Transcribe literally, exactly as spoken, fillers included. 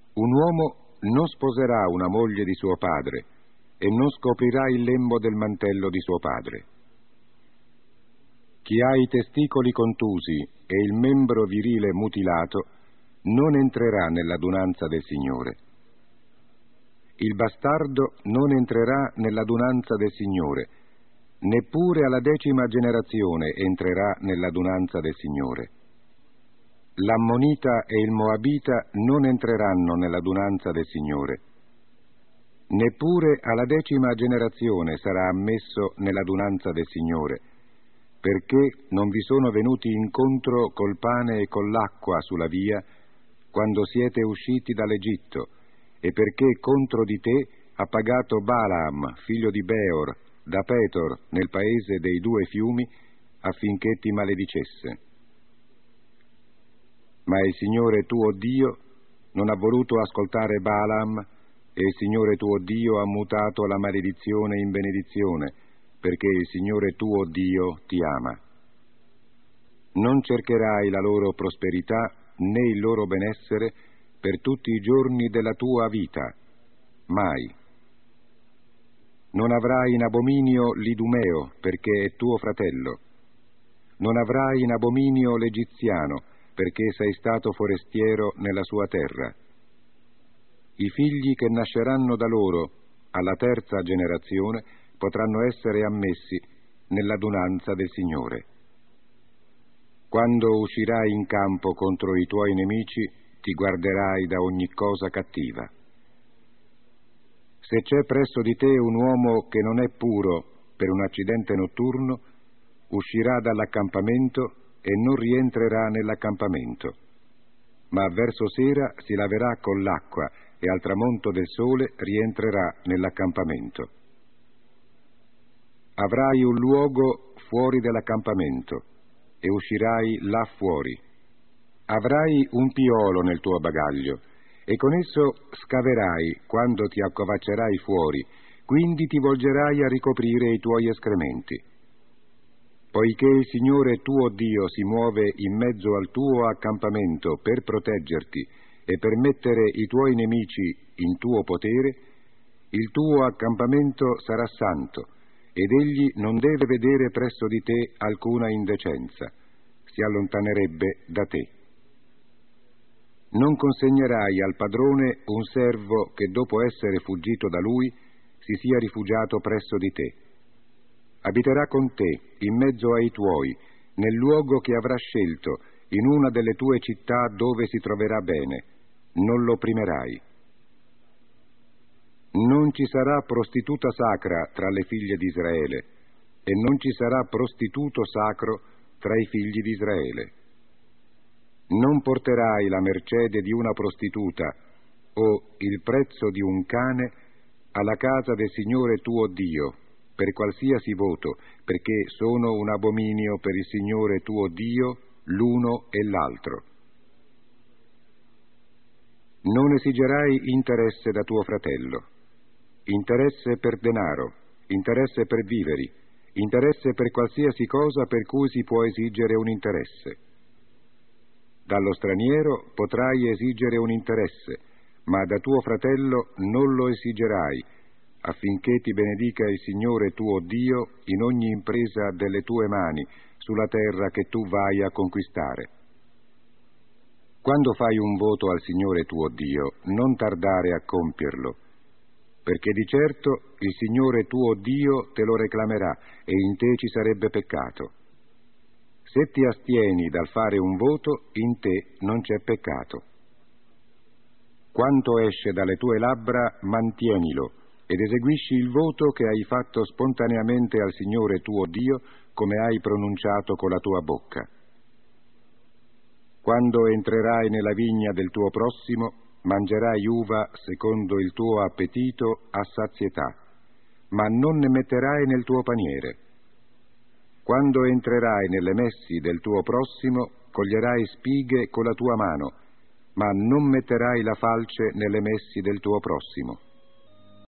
Un uomo non sposerà una moglie di suo padre e non scoprirà il lembo del mantello di suo padre. Chi ha i testicoli contusi e il membro virile mutilato non entrerà nell'adunanza del Signore. Il bastardo non entrerà nell'adunanza del Signore, neppure alla decima generazione entrerà nell'adunanza del Signore. L'ammonita e il moabita non entreranno nell'adunanza del Signore, neppure alla decima generazione sarà ammesso nell'adunanza del Signore, perché non vi sono venuti incontro col pane e con l'acqua sulla via quando siete usciti dall'Egitto, e perché contro di te ha pagato Balaam, figlio di Beor, da Petor, nel paese dei due fiumi, affinché ti maledicesse. Ma il Signore tuo Dio non ha voluto ascoltare Balaam, e il Signore tuo Dio ha mutato la maledizione in benedizione, perché il Signore tuo Dio ti ama. Non cercherai la loro prosperità né il loro benessere per tutti i giorni della tua vita, mai. Non avrai in abominio l'Idumeo, perché è tuo fratello. Non avrai in abominio l'Egiziano, perché sei stato forestiero nella sua terra. I figli che nasceranno da loro alla terza generazione potranno essere ammessi nell'adunanza del Signore. Quando uscirai in campo contro i tuoi nemici, ti guarderai da ogni cosa cattiva. Se c'è presso di te un uomo che non è puro per un accidente notturno, uscirà dall'accampamento e non rientrerà nell'accampamento, ma verso sera si laverà con l'acqua e al tramonto del sole rientrerà nell'accampamento. Avrai un luogo fuori dell'accampamento e uscirai là fuori. Avrai un piolo nel tuo bagaglio e con esso scaverai quando ti accovaccerai fuori, quindi ti volgerai a ricoprire i tuoi escrementi. Poiché il Signore tuo Dio si muove in mezzo al tuo accampamento per proteggerti e per mettere i tuoi nemici in tuo potere, il tuo accampamento sarà santo, ed egli non deve vedere presso di te alcuna indecenza, si allontanerebbe da te. Non consegnerai al padrone un servo che dopo essere fuggito da lui si sia rifugiato presso di te. Abiterà con te, in mezzo ai tuoi, nel luogo che avrà scelto, in una delle tue città dove si troverà bene. Non lo opprimerai. Non ci sarà prostituta sacra tra le figlie di Israele, e non ci sarà prostituto sacro tra i figli di Israele. Non porterai la mercede di una prostituta o il prezzo di un cane alla casa del Signore tuo Dio, per qualsiasi voto, perché sono un abominio per il Signore tuo Dio l'uno e l'altro. Non esigerai interesse da tuo fratello, interesse per denaro, interesse per viveri, interesse per qualsiasi cosa per cui si può esigere un interesse. Dallo straniero potrai esigere un interesse, ma da tuo fratello non lo esigerai, affinché ti benedica il Signore tuo Dio in ogni impresa delle tue mani sulla terra che tu vai a conquistare. Quando fai un voto al Signore tuo Dio, non tardare a compierlo, perché di certo il Signore tuo Dio te lo reclamerà e in te ci sarebbe peccato. Se ti astieni dal fare un voto, in te non c'è peccato. Quanto esce dalle tue labbra, mantienilo, ed eseguisci il voto che hai fatto spontaneamente al Signore tuo Dio, come hai pronunciato con la tua bocca. Quando entrerai nella vigna del tuo prossimo, mangerai uva secondo il tuo appetito a sazietà, ma non ne metterai nel tuo paniere. Quando entrerai nelle messi del tuo prossimo, coglierai spighe con la tua mano, ma non metterai la falce nelle messi del tuo prossimo.